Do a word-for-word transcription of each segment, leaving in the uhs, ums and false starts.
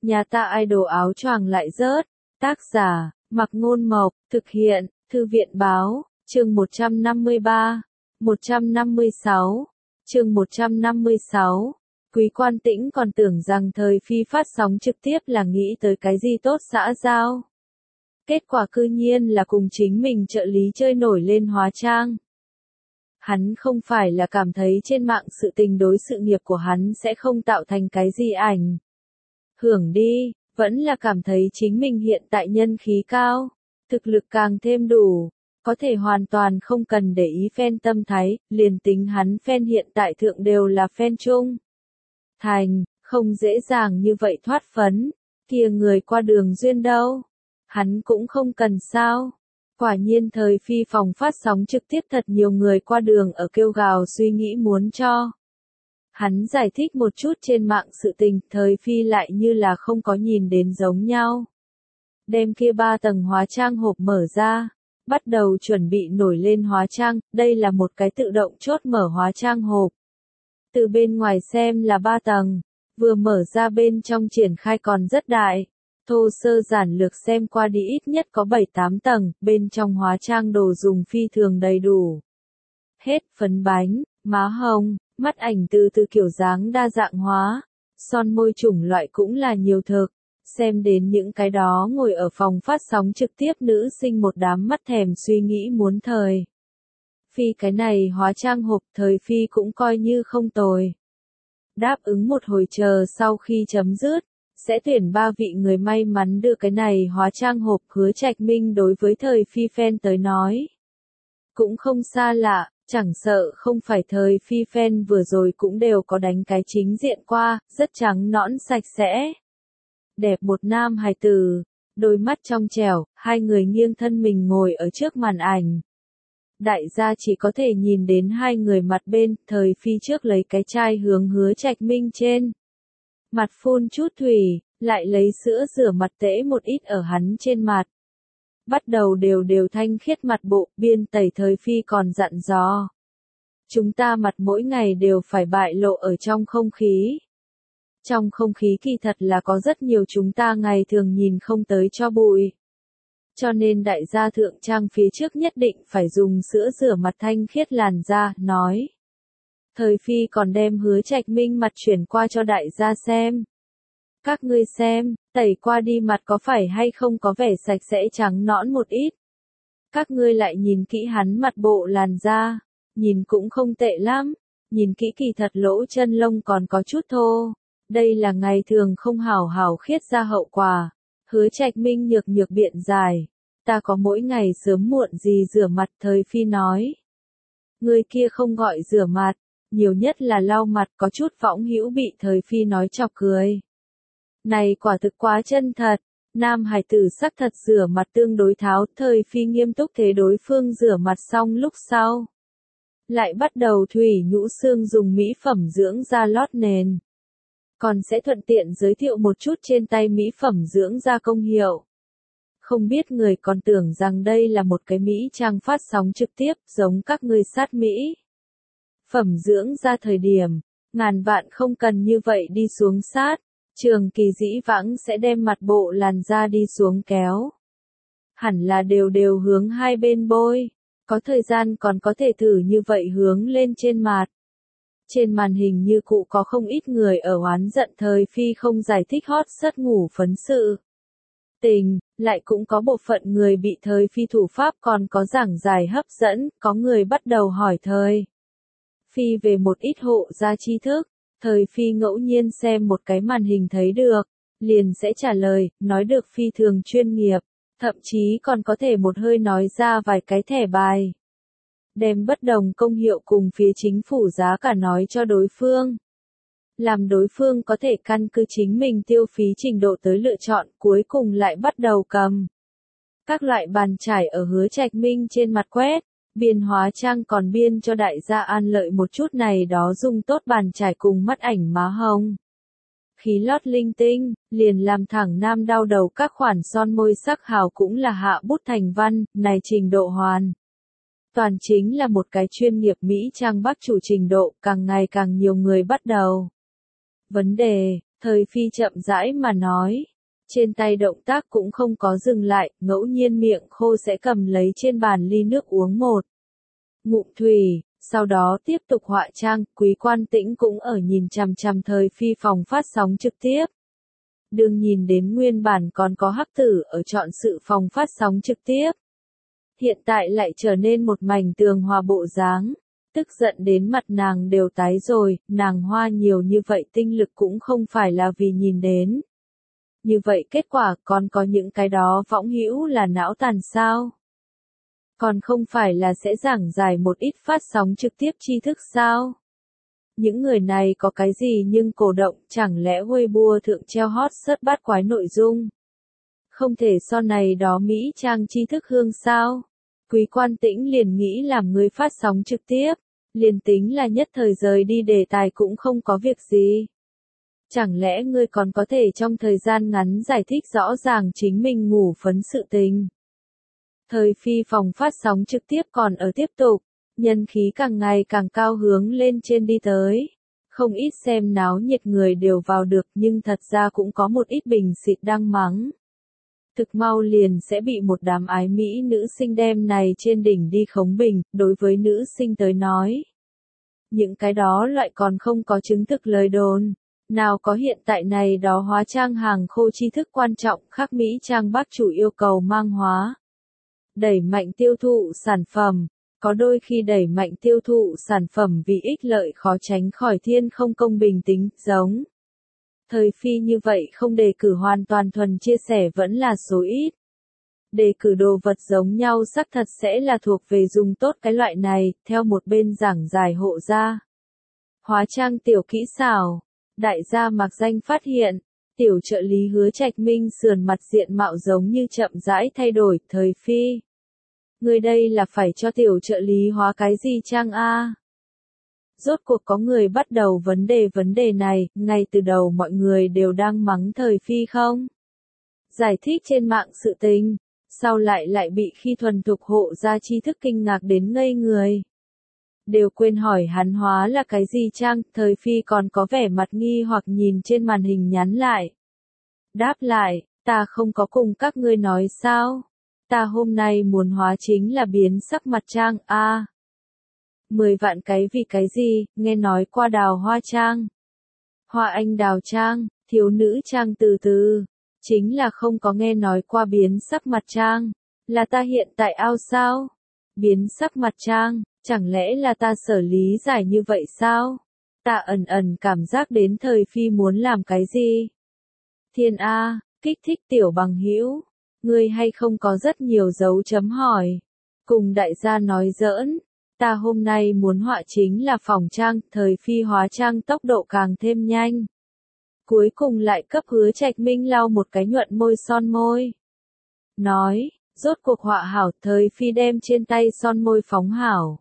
Nhà ta idol áo choàng lại rớt. Tác giả, Mặc Ngôn Mộc, thực hiện, Thư viện Báo, chương một trăm năm mươi ba, một trăm năm mươi sáu, chương một trăm năm mươi sáu. Quý Quan Tĩnh còn tưởng rằng thời phi phát sóng trực tiếp là nghĩ tới cái gì tốt xã giao. Kết quả cư nhiên là cùng chính mình trợ lý chơi nổi lên hóa trang. Hắn không phải là cảm thấy trên mạng sự tình đối sự nghiệp của hắn sẽ không tạo thành cái gì ảnh hưởng đi, vẫn là cảm thấy chính mình hiện tại nhân khí cao, thực lực càng thêm đủ, có thể hoàn toàn không cần để ý fan tâm thái, liền tính hắn fan hiện tại thượng đều là fan chung. Thành, không dễ dàng như vậy thoát phấn, kia người qua đường duyên đâu, hắn cũng không cần sao. Quả nhiên thời phi phòng phát sóng trực tiếp thật nhiều người qua đường ở kêu gào suy nghĩ muốn cho hắn giải thích một chút trên mạng sự tình, thời phi lại như là không có nhìn đến giống nhau. Đem kia ba tầng hóa trang hộp mở ra, bắt đầu chuẩn bị nổi lên hóa trang, đây là một cái tự động chốt mở hóa trang hộp. Từ bên ngoài xem là ba tầng, vừa mở ra bên trong triển khai còn rất đại. Thô sơ giản lược xem qua đi ít nhất có bảy tám tầng, bên trong hóa trang đồ dùng phi thường đầy đủ. Hết phấn bánh, má hồng, mắt ảnh từ từ kiểu dáng đa dạng hóa, son môi chủng loại cũng là nhiều thực. Xem đến những cái đó ngồi ở phòng phát sóng trực tiếp nữ sinh một đám mắt thèm suy nghĩ muốn thời phi cái này hóa trang hộp thời phi cũng coi như không tồi. Đáp ứng một hồi chờ sau khi chấm dứt, sẽ tuyển ba vị người may mắn đưa cái này hóa trang hộp. Hứa Trạch Minh đối với thời phi fan tới nói cũng không xa lạ, chẳng sợ không phải thời phi fan vừa rồi cũng đều có đánh cái chính diện qua, rất trắng nõn sạch sẽ. Đẹp một nam hài tử, đôi mắt trong trẻo, hai người nghiêng thân mình ngồi ở trước màn ảnh. Đại gia chỉ có thể nhìn đến hai người mặt bên, thời phi trước lấy cái chai hướng Hứa Trạch Minh trên mặt phun chút thủy, lại lấy sữa rửa mặt tễ một ít ở hắn trên mặt. Bắt đầu đều đều thanh khiết mặt bộ, biên tẩy thời phi còn dặn dò. Chúng ta mặt mỗi ngày đều phải bại lộ ở trong không khí. Trong không khí kỳ thật là có rất nhiều chúng ta ngày thường nhìn không tới cho bụi. Cho nên đại gia thượng trang phía trước nhất định phải dùng sữa rửa mặt thanh khiết làn da, nói. Thời phi còn đem Hứa Trạch Minh mặt chuyển qua cho đại gia xem. Các ngươi xem, tẩy qua đi mặt có phải hay không có vẻ sạch sẽ trắng nõn một ít. Các ngươi lại nhìn kỹ hắn mặt bộ làn da, nhìn cũng không tệ lắm, nhìn kỹ kỳ thật lỗ chân lông còn có chút thô. Đây là ngày thường không hảo hảo khiết ra hậu quả. Hứa Trạch Minh nhược nhược biện giải. Ta có mỗi ngày sớm muộn gì rửa mặt, thời phi nói. Người kia không gọi rửa mặt, nhiều nhất là lau mặt, có chút võng hữu bị thời phi nói chọc cười. Này quả thực quá chân thật, nam hài tử sắc thật rửa mặt tương đối tháo, thời phi nghiêm túc thế đối phương rửa mặt xong lúc sau. Lại bắt đầu thủy nhũ xương dùng mỹ phẩm dưỡng da lót nền. Còn sẽ thuận tiện giới thiệu một chút trên tay mỹ phẩm dưỡng da công hiệu. Không biết người còn tưởng rằng đây là một cái mỹ trang phát sóng trực tiếp giống các người sát mỹ. Phẩm dưỡng da thời điểm, ngàn vạn không cần như vậy đi xuống sát, Trường Kỳ dĩ vãng sẽ đem mặt bộ làn da đi xuống kéo. Hẳn là đều đều hướng hai bên bôi, có thời gian còn có thể thử như vậy hướng lên trên mặt. Trên màn hình như cụ có không ít người ở oán giận thời phi không giải thích hot sất ngủ phấn sự tình, lại cũng có bộ phận người bị thời phi thủ pháp còn có giảng giải hấp dẫn, có người bắt đầu hỏi thời phi về một ít hộ gia tri thức, thời phi ngẫu nhiên xem một cái màn hình thấy được, liền sẽ trả lời, nói được phi thường chuyên nghiệp, thậm chí còn có thể một hơi nói ra vài cái thẻ bài. Đem bất đồng công hiệu cùng phía chính phủ giá cả nói cho đối phương. Làm đối phương có thể căn cứ chính mình tiêu phí trình độ tới lựa chọn, cuối cùng lại bắt đầu cầm các loại bàn chải ở Hứa Trạch Minh trên mặt quét, biên hóa trang còn biên cho đại gia an lợi một chút này đó dùng tốt bàn chải cùng mắt ảnh má hồng. Khí lót linh tinh, liền làm thẳng nam đau đầu các khoản son môi sắc hào cũng là hạ bút thành văn, này trình độ hoàn. Toàn chính là một cái chuyên nghiệp Mỹ trang bắc chủ trình độ, càng ngày càng nhiều người bắt đầu. Vấn đề, Thời Phi chậm rãi mà nói. Trên tay động tác cũng không có dừng lại, ngẫu nhiên miệng khô sẽ cầm lấy trên bàn ly nước uống một ngụm thủy, sau đó tiếp tục họa trang. Quý Quan Tĩnh cũng ở nhìn chằm chằm Thời Phi phòng phát sóng trực tiếp. Đừng nhìn đến nguyên bản còn có hắc tử ở chọn sự phòng phát sóng trực tiếp. Hiện tại lại trở nên một mảnh tường hòa bộ dáng. Tức giận đến mặt nàng đều tái rồi, nàng hoa nhiều như vậy tinh lực cũng không phải là vì nhìn đến. Như vậy kết quả còn có những cái đó võng hữu là não tàn sao? Còn không phải là sẽ giảng giải một ít phát sóng trực tiếp tri thức sao? Những người này có cái gì nhưng cổ động, chẳng lẽ Weibo thượng treo hot search bát quái nội dung? Không thể so này đó Mỹ trang tri thức hương sao? Quý Quan Tĩnh liền nghĩ làm người phát sóng trực tiếp, liền tính là nhất thời rời đi đề tài cũng không có việc gì. Chẳng lẽ ngươi còn có thể trong thời gian ngắn giải thích rõ ràng chính mình ngủ phấn sự tình? Thời Phi phòng phát sóng trực tiếp còn ở tiếp tục, nhân khí càng ngày càng cao hướng lên trên đi tới. Không ít xem náo nhiệt người đều vào được nhưng thật ra cũng có một ít bình xịt đang mắng. Thực mau liền sẽ bị một đám ái mỹ nữ sinh đem này trên đỉnh đi khống bình, đối với nữ sinh tới nói. Những cái đó loại còn không có chứng thực lời đồn. Nào có hiện tại này đó hóa trang hàng khô tri thức quan trọng khác Mỹ trang bác chủ yêu cầu mang hóa. Đẩy mạnh tiêu thụ sản phẩm. Có đôi khi đẩy mạnh tiêu thụ sản phẩm vì ích lợi khó tránh khỏi thiên không công bình tính, giống. Thời Phi như vậy không đề cử hoàn toàn thuần chia sẻ vẫn là số ít. Đề cử đồ vật giống nhau xác thật sẽ là thuộc về dùng tốt cái loại này, theo một bên giảng giải hộ ra. Hóa trang tiểu kỹ xảo. Đại gia mặc danh phát hiện, tiểu trợ lý Hứa Trạch Minh sườn mặt diện mạo giống như chậm rãi thay đổi. Thời Phi, người đây là phải cho tiểu trợ lý hóa cái gì trang a? Rốt cuộc có người bắt đầu vấn đề vấn đề này, ngay từ đầu mọi người đều đang mắng Thời Phi không? Giải thích trên mạng sự tình, sau lại lại bị khi thuần thục hộ ra tri thức kinh ngạc đến ngây người. Đều quên hỏi hắn hóa là cái gì trang, Thời Phi còn có vẻ mặt nghi hoặc nhìn trên màn hình nhắn lại. Đáp lại, ta không có cùng các ngươi nói sao? Ta hôm nay muốn hóa chính là biến sắc mặt trang, a à, mười vạn cái vì cái gì, nghe nói qua đào hoa trang. Hoa anh đào trang, thiếu nữ trang từ từ. Chính là không có nghe nói qua biến sắc mặt trang. Là ta hiện tại ao sao? Biến sắc mặt trang. Chẳng lẽ là ta xử lý giải như vậy sao? Ta ẩn ẩn cảm giác đến Thời Phi muốn làm cái gì? Thiên A, kích thích tiểu bằng hữu. Ngươi hay không có rất nhiều dấu chấm hỏi. Cùng đại gia nói giỡn. Ta hôm nay muốn họa chính là phòng trang, Thời Phi hóa trang tốc độ càng thêm nhanh. Cuối cùng lại cấp Hứa Trạch Minh lau một cái nhuận môi son môi. Nói, rốt cuộc họa hảo, Thời Phi đem trên tay son môi phóng hảo.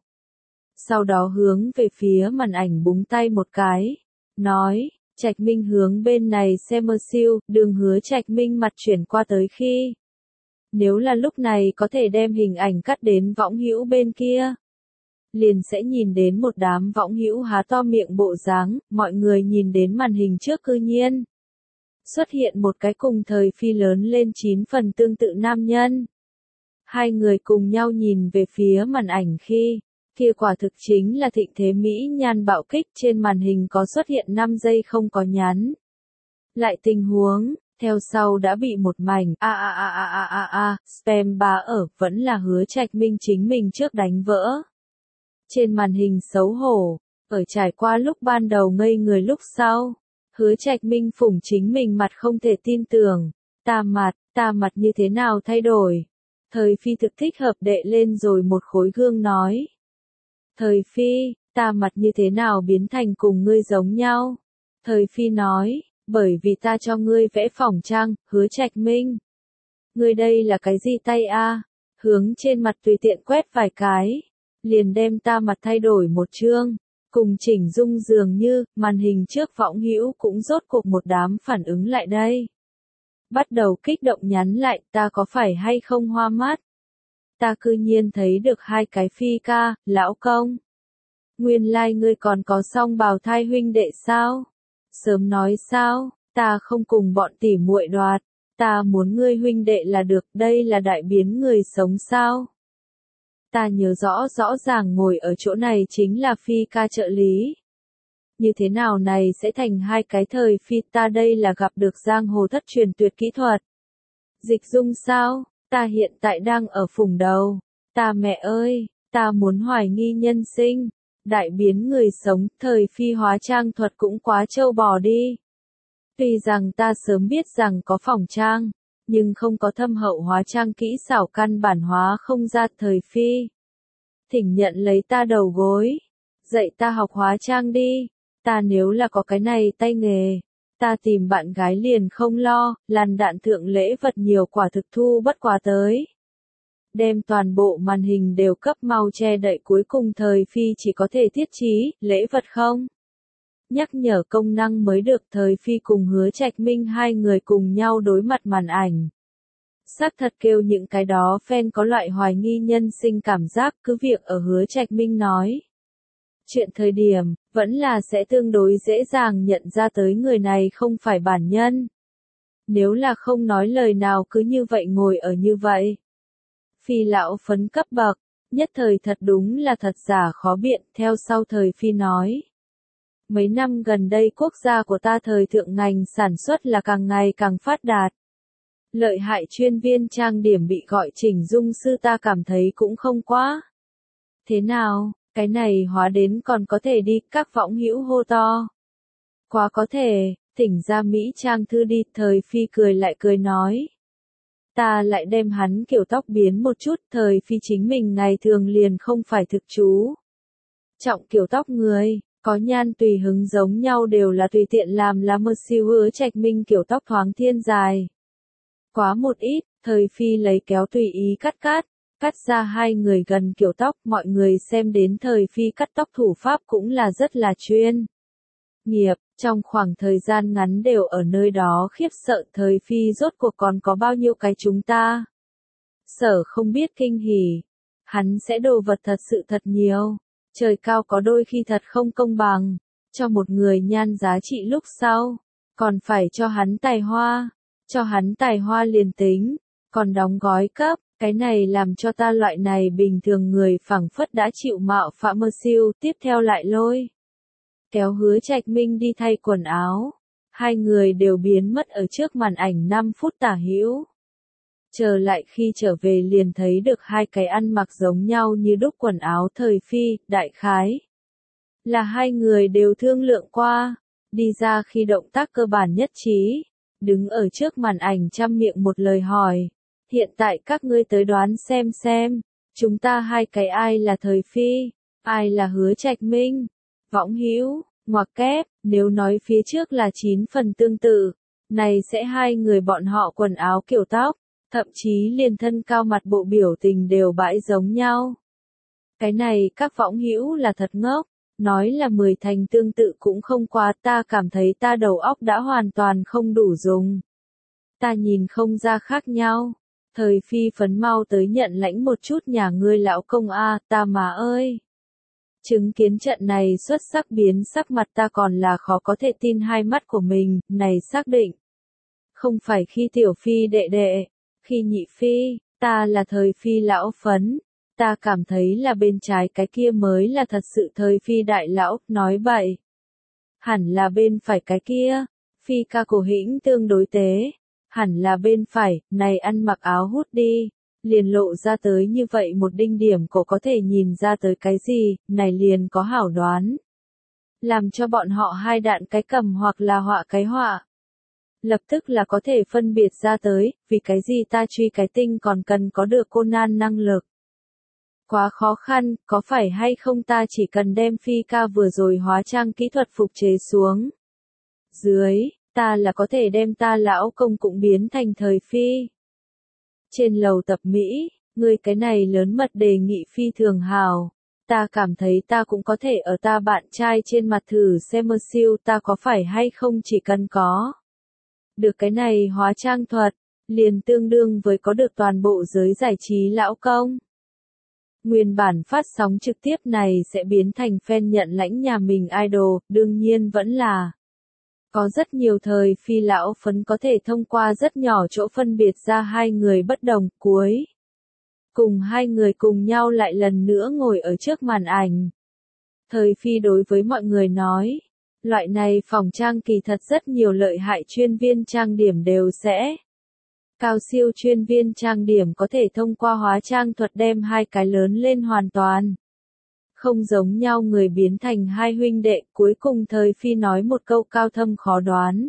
Sau đó hướng về phía màn ảnh búng tay một cái. Nói, Trạch Minh hướng bên này xem mơ siêu, đường Hứa Trạch Minh mặt chuyển qua tới khi. Nếu là lúc này có thể đem hình ảnh cắt đến võng hữu bên kia. Liền sẽ nhìn đến một đám võng hữu há to miệng bộ dáng, mọi người nhìn đến màn hình trước cư nhiên. Xuất hiện một cái cùng Thời Phi lớn lên chín phần tương tự nam nhân. Hai người cùng nhau nhìn về phía màn ảnh khi. Kia quả thực chính là thịnh thế Mỹ nhan bạo kích trên màn hình có xuất hiện năm giây không có nhắn. Lại tình huống, theo sau đã bị một mảnh a a a a a a a spam bá ở, vẫn là Hứa Trạch Minh chính mình trước đánh vỡ. Trên màn hình xấu hổ, ở trải qua lúc ban đầu ngây người lúc sau, Hứa Trạch Minh phủng chính mình mặt không thể tin tưởng, ta mặt, ta mặt như thế nào thay đổi. Thời Phi thực thích hợp đệ lên rồi một khối gương nói. Thời Phi, ta mặt như thế nào biến thành cùng ngươi giống nhau? Thời Phi nói, bởi vì ta cho ngươi vẽ phỏng trang, Hứa Trạch Minh. Ngươi đây là cái gì tay a? Hướng trên mặt tùy tiện quét vài cái, liền đem ta mặt thay đổi một chương, cùng chỉnh dung dường như, màn hình trước võng hữu cũng rốt cuộc một đám phản ứng lại đây. Bắt đầu kích động nhắn lại, ta có phải hay không hoa mắt? Ta cư nhiên thấy được hai cái Phi ca, lão công. Nguyên lai like ngươi còn có song bào thai huynh đệ sao? Sớm nói sao, Ta không cùng bọn tỉ muội đoạt, ta muốn ngươi huynh đệ là được, đây là đại biến người sống sao? Ta nhớ rõ rõ ràng ngồi ở chỗ này chính là Phi ca trợ lý. Như thế nào này sẽ thành hai cái thời Phi, ta đây là gặp được giang hồ thất truyền tuyệt kỹ thuật. Dịch dung sao, ta hiện tại đang ở phùng đầu, ta mẹ ơi, ta muốn hoài nghi nhân sinh, đại biến người sống, thời Phi hóa trang thuật cũng quá trâu bò đi. Tuy rằng ta sớm biết rằng có phòng trang, nhưng không có thâm hậu hóa trang kỹ xảo, căn bản hóa không ra thời Phi. Thỉnh nhận lấy ta đầu gối, dạy ta học hóa trang đi, ta nếu là có cái này tay nghề, ta tìm bạn gái liền không lo, làn đạn thượng lễ vật nhiều quả thực thu bất quá tới. Đem toàn bộ màn hình đều cấp mau che đậy, cuối cùng thời Phi chỉ có thể thiết trí, lễ vật không? Nhắc nhở công năng mới được, thời Phi cùng Hứa Trạch Minh hai người cùng nhau đối mặt màn ảnh. Xác thật kêu những cái đó fan có loại hoài nghi nhân sinh cảm giác, cứ việc ở Hứa Trạch Minh nói. Chuyện thời điểm, vẫn là sẽ tương đối dễ dàng nhận ra tới người này không phải bản nhân. Nếu là không nói lời nào cứ như vậy ngồi ở như vậy. Phi lão phấn cấp bậc, nhất thời thật đúng là thật giả khó biện, theo sau thời Phi nói. Mấy năm gần đây quốc gia của ta thời thượng ngành sản xuất là càng ngày càng phát đạt. Lợi hại chuyên viên trang điểm bị gọi chỉnh dung sư ta cảm thấy cũng không quá. Thế nào, cái này hóa đến còn có thể đi, các võng hữu hô to. Quá có thể, thỉnh ra Mỹ Trang thư đi, thời Phi cười lại cười nói. Ta lại đem hắn kiểu tóc biến một chút, thời Phi chính mình ngày thường liền không phải thực chú. Trọng kiểu tóc người, có nhan tùy hứng giống nhau đều là tùy tiện làm là mơ siêu. Hứa Trạch Minh kiểu tóc thoáng thiên dài. Quá một ít, thời Phi lấy kéo tùy ý cắt cắt, cắt ra hai người gần kiểu tóc, mọi người xem đến thời Phi cắt tóc thủ pháp cũng là rất là chuyên nghiệp, trong khoảng thời gian ngắn đều ở nơi đó khiếp sợ, thời Phi rốt cuộc còn có bao nhiêu cái chúng ta. Sở không biết kinh hỉ, hắn sẽ đồ vật thật sự thật nhiều, trời cao có đôi khi thật không công bằng, cho một người nhan giá trị lúc sau, còn phải cho hắn tài hoa, cho hắn tài hoa liền tính, còn đóng gói cấp. Cái này làm cho ta loại này bình thường người phảng phất đã chịu mạo phạm mơ siêu, tiếp theo lại lôi. Kéo Hứa Trạch Minh đi thay quần áo. Hai người đều biến mất ở trước màn ảnh năm phút tả hữu. Trở lại khi trở về liền thấy được hai cái ăn mặc giống nhau như đúc quần áo thời Phi, đại khái. Là hai người đều thương lượng qua, đi ra khi động tác cơ bản nhất trí, đứng ở trước màn ảnh trăm miệng một lời hỏi. Hiện tại các ngươi tới đoán xem xem, chúng ta hai cái ai là thời Phi, ai là Hứa Trạch Minh, võng hữu, ngoặc kép, nếu nói phía trước là chín phần tương tự, này sẽ hai người bọn họ quần áo kiểu tóc, thậm chí liền thân cao mặt bộ biểu tình đều bãi giống nhau. Cái này các võng hữu là thật ngốc, nói là mười thành tương tự cũng không quá, ta cảm thấy ta đầu óc đã hoàn toàn không đủ dùng. Ta nhìn không ra khác nhau. Thời Phi phấn mau tới nhận lãnh một chút nhà ngươi lão công a, ta mà ơi. Chứng kiến trận này xuất sắc biến sắc mặt ta còn là khó có thể tin hai mắt của mình, này xác định. Không phải khi tiểu Phi đệ đệ, khi nhị Phi, ta là thời Phi lão phấn, ta cảm thấy là bên trái cái kia mới là thật sự thời Phi đại lão, nói bậy. Hẳn là bên phải cái kia, Phi ca cổ hĩnh tương đối tế. Hẳn là bên phải, này ăn mặc áo hút đi, liền lộ ra tới như vậy một đinh điểm cổ có thể nhìn ra tới cái gì, này liền có hảo đoán. Làm cho bọn họ hai đạn cái cầm hoặc là họa cái họa. Lập tức là có thể phân biệt ra tới, vì cái gì ta truy cái tinh còn cần có được Conan năng lực. Quá khó khăn, có phải hay không ta chỉ cần đem Phi ca vừa rồi hóa trang kỹ thuật phục chế xuống. Dưới. Ta là có thể đem ta lão công cũng biến thành thời Phi. Trên lầu tập Mỹ, ngươi cái này lớn mật đề nghị phi thường hào. Ta cảm thấy ta cũng có thể ở ta bạn trai trên mặt thử xem mơ siêu ta có phải hay không, chỉ cần có. Được cái này hóa trang thuật, liền tương đương với có được toàn bộ giới giải trí lão công. Nguyên bản phát sóng trực tiếp này sẽ biến thành fan nhận lãnh nhà mình idol, đương nhiên vẫn là Có rất nhiều thời phi lão phấn có thể thông qua rất nhỏ chỗ phân biệt ra hai người bất đồng, cuối cùng hai người cùng nhau lại lần nữa ngồi ở trước màn ảnh. Thời phi đối với mọi người nói, loại này phòng trang kỳ thật rất nhiều lợi hại chuyên viên trang điểm đều sẽ. Cao siêu chuyên viên trang điểm có thể thông qua hóa trang thuật đem hai cái lớn lên hoàn toàn. Không giống nhau người biến thành hai huynh đệ, cuối cùng thời phi nói một câu cao thâm khó đoán.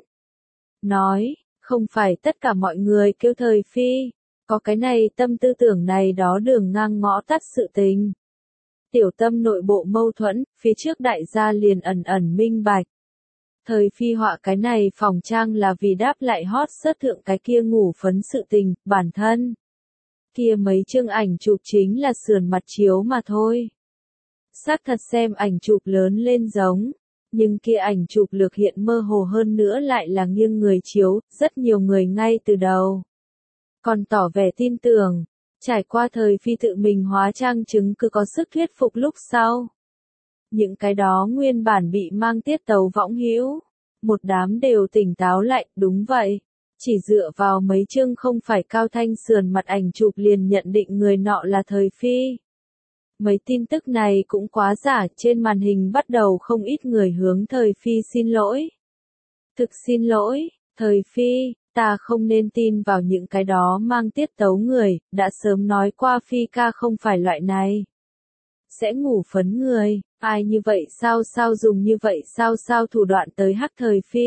Nói, không phải tất cả mọi người kêu thời phi, có cái này tâm tư tưởng này đó đường ngang ngõ tắt sự tình. Tiểu tâm nội bộ mâu thuẫn, phía trước đại gia liền ẩn ẩn minh bạch. Thời phi họa cái này phòng trang là vì đáp lại hot sớt thượng cái kia ngủ phấn sự tình, bản thân. Kia mấy chương ảnh chụp chính là sườn mặt chiếu mà thôi. Xác thật xem ảnh chụp lớn lên giống, nhưng kia ảnh chụp lược hiện mơ hồ hơn nữa lại là nghiêng người chiếu, rất nhiều người ngay từ đầu. Còn tỏ vẻ tin tưởng, trải qua thời phi tự mình hóa trang chứng cứ có sức thuyết phục lúc sau. Những cái đó nguyên bản bị mang tiết tấu võng hữu, một đám đều tỉnh táo lại, đúng vậy. Chỉ dựa vào mấy chương không phải cao thanh sườn mặt ảnh chụp liền nhận định người nọ là thời phi. Mấy tin tức này cũng quá giả, trên màn hình bắt đầu không ít người hướng thời phi xin lỗi. Thực xin lỗi, thời phi, ta không nên tin vào những cái đó mang tiết tấu người, đã sớm nói qua phi ca không phải loại này. Sẽ ngủ phấn người, ai như vậy sao sao dùng như vậy sao sao thủ đoạn tới hắc thời phi.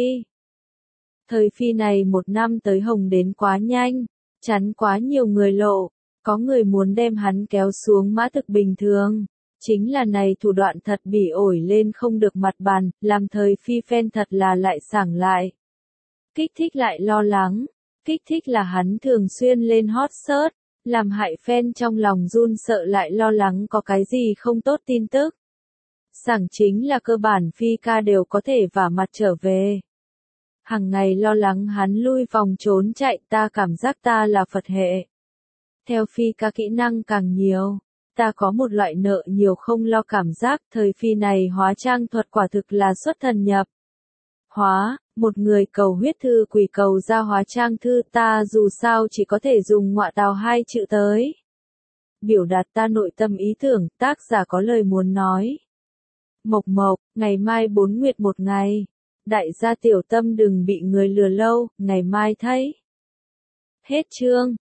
Thời phi này một năm tới hồng đến quá nhanh, chắn quá nhiều người lộ, có người muốn đem hắn kéo xuống mã thực bình thường. Chính là này thủ đoạn thật bỉ ổi lên không được mặt bàn, làm thời phi fan thật là lại sảng lại. Kích thích lại lo lắng, kích thích là hắn thường xuyên lên hot search, làm hại fan trong lòng run sợ lại lo lắng có cái gì không tốt tin tức. Sảng chính là cơ bản phi ca đều có thể vả mặt trở về. Hằng ngày lo lắng hắn lui vòng trốn chạy, ta cảm giác ta là Phật hệ. Theo phi ca kỹ năng càng nhiều, ta có một loại nợ nhiều không lo cảm giác, thời phi này hóa trang thuật quả thực là xuất thần nhập. Hóa, một người cầu huyết thư quỷ cầu ra hóa trang thư, ta dù sao chỉ có thể dùng ngọa tào hai chữ tới. Biểu đạt ta nội tâm ý tưởng, tác giả có lời muốn nói. Mộc mộc, ngày mai bốn nguyệt một ngày. Đại gia tiểu tâm đừng bị người lừa lâu, ngày mai thấy. Hết chương.